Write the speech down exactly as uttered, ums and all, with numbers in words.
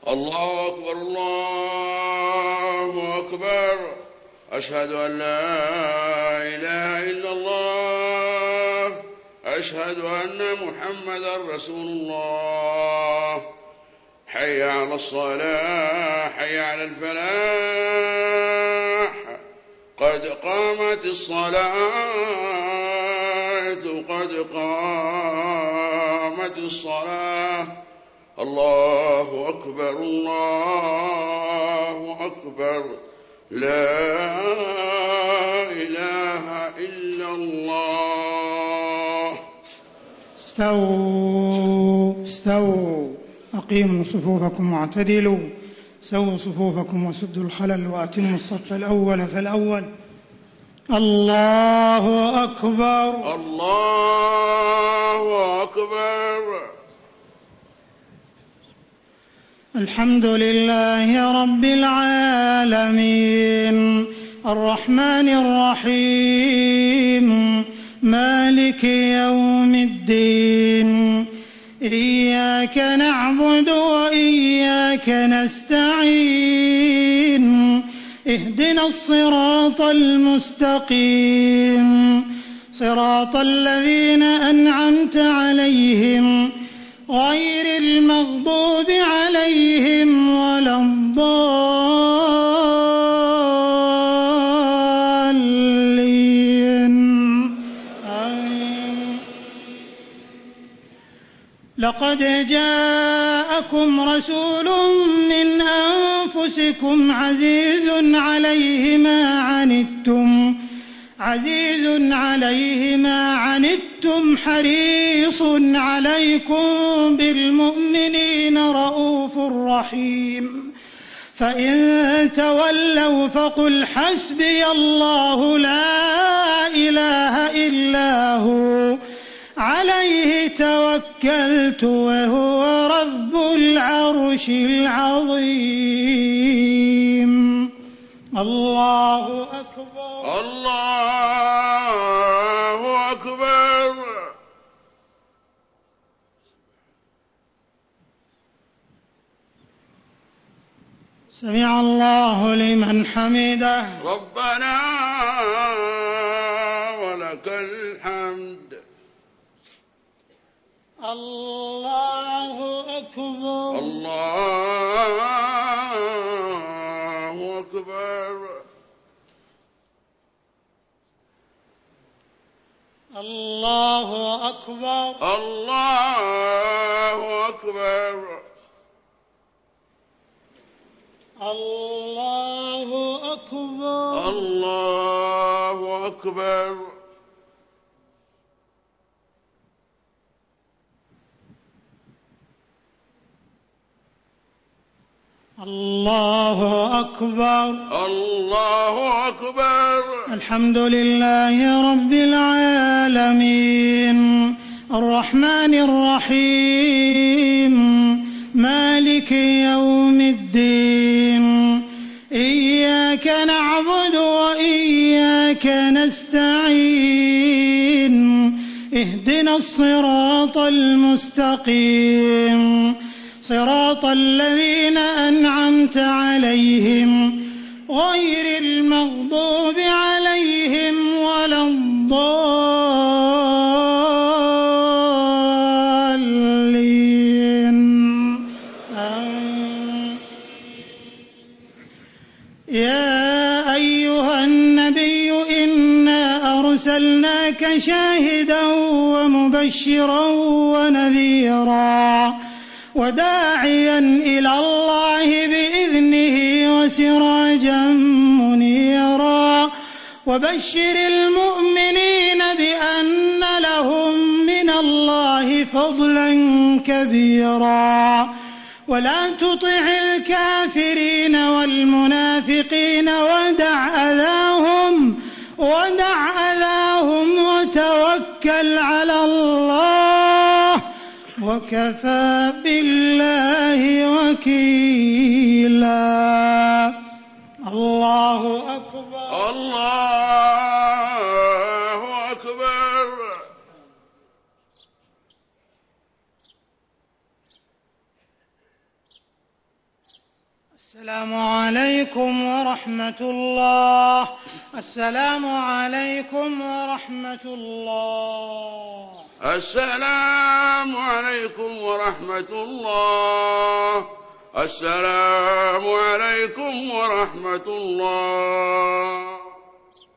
الله أكبر الله أكبر. أشهد أن لا إله إلا الله. أشهد أن محمدا رسول الله. حي على الصلاة حي على الفلاح. قد قامت الصلاة قد قامت الصلاة. الله أكبر الله أكبر. لا إله إلا الله. استووا استووا أقيموا صفوفكم واعتدلوا. سووا صفوفكم وسدوا الخلل وأتموا الصف الأول فالأول. الله أكبر الله أكبر. الحمد لله رب العالمين الرحمن الرحيم مالك يوم الدين. إياك نعبد وإياك نستعين. اهدنا الصراط المستقيم صراط الذين أنعمت عليهم غير المغضوب عليهم ولا الضالين. آمين. لقد جاءكم رسول من أنفسكم عزيز عليه ما عنتم عزيز عليه ما عنتم حريص عليكم بالمؤمنين رءوف رحيم. فإن تولوا فقل حسبي الله لا إله إلا هو عليه توكلت وهو رب العرش العظيم. الله أكبر الله أكبر. سمع الله لمن حمده. ربنا ولك الحمد. الله أكبر الله أكبر. الله أكبر الله أكبر. الله أكبر الله أكبر. الله أكبر الله أكبر. الحمد لله رب العالمين الرحمن الرحيم مالك يوم الدين. إياك نعبد وإياك نستعين. اهدنا الصراط المستقيم صراط الذين أنعمت عليهم غير المغضوب عليهم ولا الضالين. آمين. يا أيها النبي إنا أرسلناك شاهدا ومبشرا ونذيرا وداعيا إلى الله بإذنه وسراجا منيرا. وبشر المؤمنين بأن لهم من الله فضلا كبيرا. ولا تطع الكافرين والمنافقين ودع أذاهم ودع أذاهم وتوكل على الله وكفى بالله وكيلا. الله أكبر الله أكبر. السلام عليكم ورحمة الله. السلام عليكم ورحمة الله. السلام عليكم ورحمة الله. السلام عليكم ورحمة الله.